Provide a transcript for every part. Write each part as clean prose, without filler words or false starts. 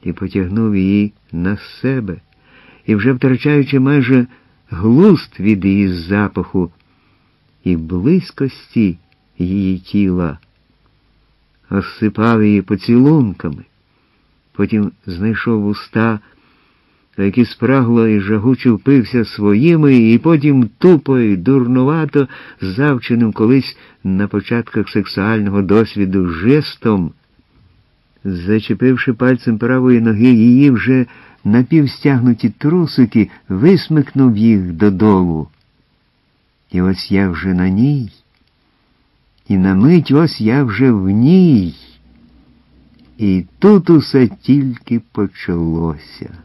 і потягнув її на себе, і вже втрачаючи майже глузд від її запаху і близькості її тіла, осипав її поцілунками, потім знайшов уста, які спрагло і жагуче впився своїми, і потім тупо і дурнувато, завченим колись на початках сексуального досвіду жестом, зачепивши пальцем правої ноги її вже напівстягнуті трусики, висмикнув їх додолу. І ось я вже на ній, і на мить ось я вже в ній. І тут усе тільки почалося.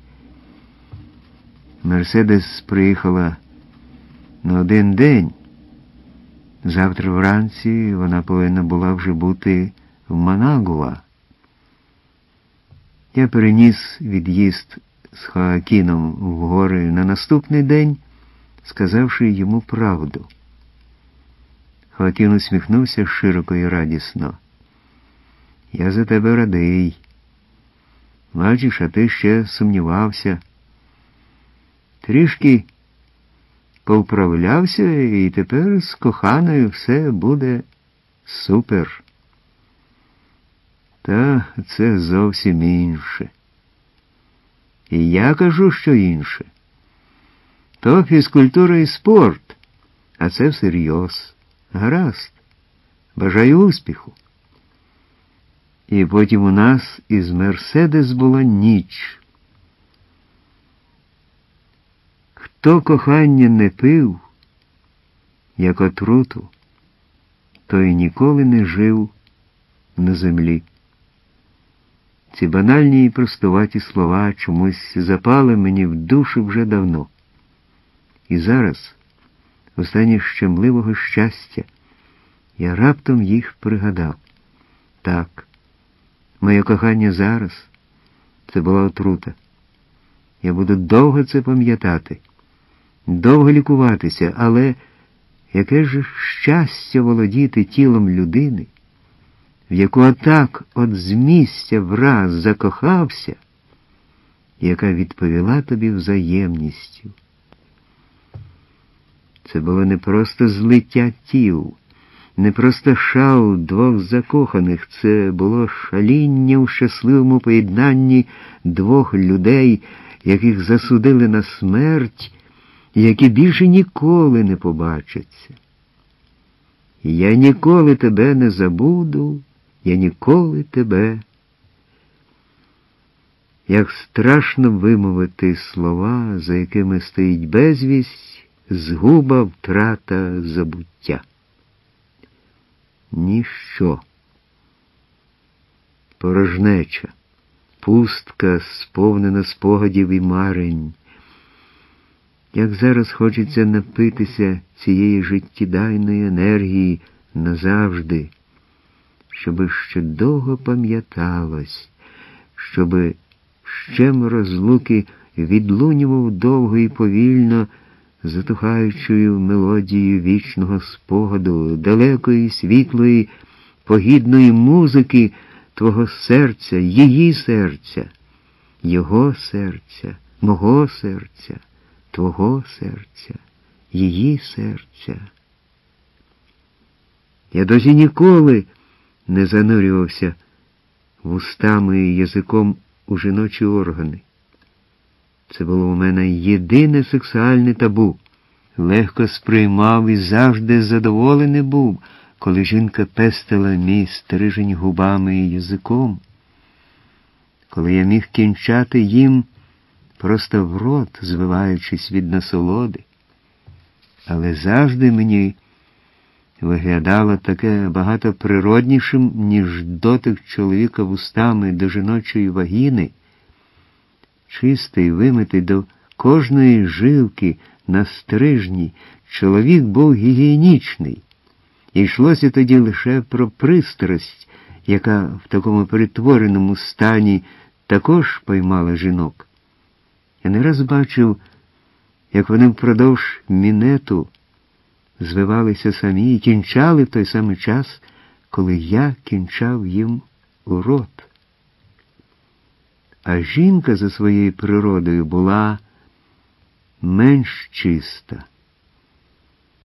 Мерседес приїхала на один день. Завтра вранці вона повинна була вже бути в Манагуа. Я переніс від'їзд з Хоакіном в гори на наступний день, сказавши йому правду. Хоакін усміхнувся широко і радісно. «Я за тебе радий. Бачиш, а ти ще сумнівався. Трішки повправлявся, і тепер з коханою все буде супер». Та це зовсім інше. І я кажу, що інше. То фізкультура і спорт, а це всерйоз. Гаразд. Бажаю успіху. І потім у нас із Мерседес була ніч. Хто кохання не пив, як отруту, той ніколи не жив на землі. Ці банальні і простуваті слова чомусь запали мені в душу вже давно. І зараз, в стані щемливого щастя, я раптом їх пригадав. Так, моє кохання зараз – це була отрута. Я буду довго це пам'ятати, довго лікуватися, але яке ж щастя володіти тілом людини, в яку отак от з місця враз закохався, яка відповіла тобі взаємністю. Це було не просто злиття тіл, не просто шал двох закоханих, це було шаління у щасливому поєднанні двох людей, яких засудили на смерть, і які більше ніколи не побачаться. Я ніколи тебе не забуду, я ніколи тебе. Як страшно вимовити слова, за якими стоїть безвість, згуба, втрата, забуття. Ніщо. Порожнеча, пустка, сповнена спогадів і марень. Як зараз хочеться напитися цієї життєдайної енергії назавжди, щоби ще довго пам'яталось, щоби щем розлуки відлунював довго і повільно, затухаючою мелодією вічного спогаду, далекої, світлої, погідної музики твого серця, її серця, його серця, мого серця, твого серця, її серця. Я досі ніколи не занурювався вустами і язиком у жіночі органи. Це було у мене єдине сексуальне табу. Легко сприймав і завжди задоволений був, коли жінка пестила мій стрижень губами і язиком. Коли я міг кінчати їм просто в рот, звиваючись від насолоди. Але завжди мені виглядало таке багато природнішим, ніж дотик чоловіка вустами до жіночої вагіни, чистий, вимитий до кожної жилки на стрижні, чоловік був гігієнічний. І йшлося тоді лише про пристрасть, яка в такому перетвореному стані також поймала жінок. Я не раз бачив, як вони впродовж мінету звивалися самі і кінчали в той самий час, коли я кінчав їм у рот. А жінка за своєю природою була менш чиста.